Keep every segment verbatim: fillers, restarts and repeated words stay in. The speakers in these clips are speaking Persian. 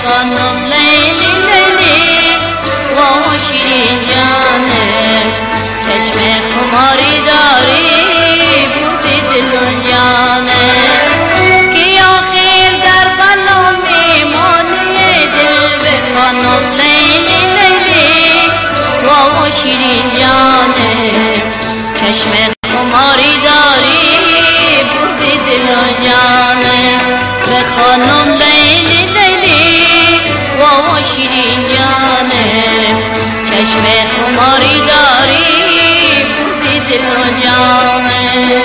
خانم لیلی لیلی و شیرین جانه چشم خماری داری بودی دل و جانه که آخر در بلا میمانی دل به خانم لیلی لیلی و شیرین جانه چشم خماری داری بودی دل و جانه به خانم لیلی لیلی و شیرین جانه چشم خماری داری بودی دل و جانه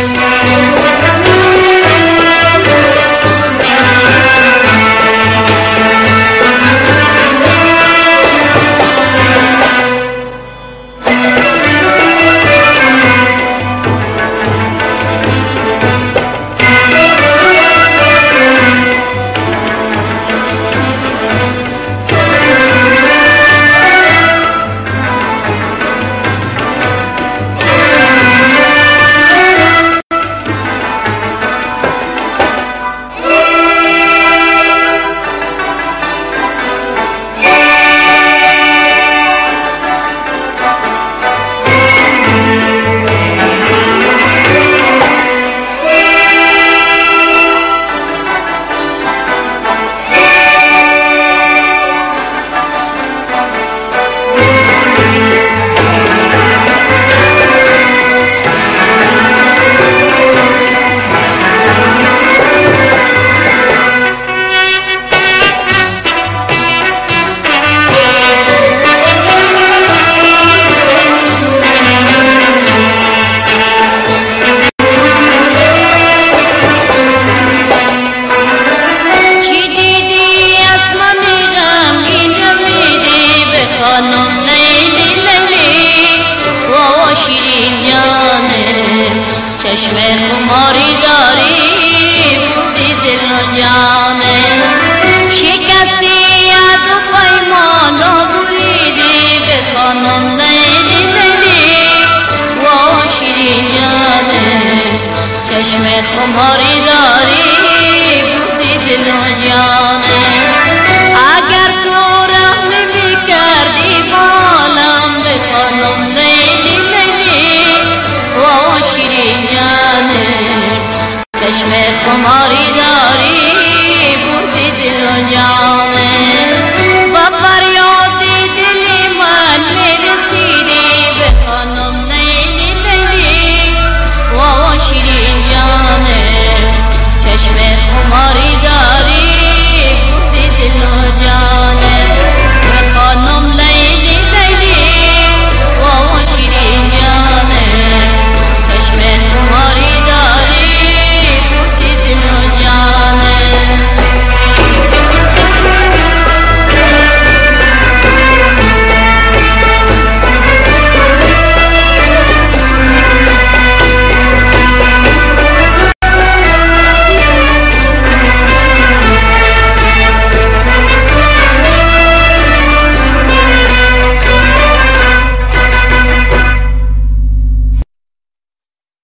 خانم لیلی لیلی و شیرین جانه چشم خماری داری بودی دل و جانه شکستی یاد و پیمان و بریدی به خانم لیلی لیلی و شیرین جانه چشم خماری داری بودی دل و جانه اگر تو خانم لیلی لیلی و شیرین جانه چشم خماری داری بودی دل و جانه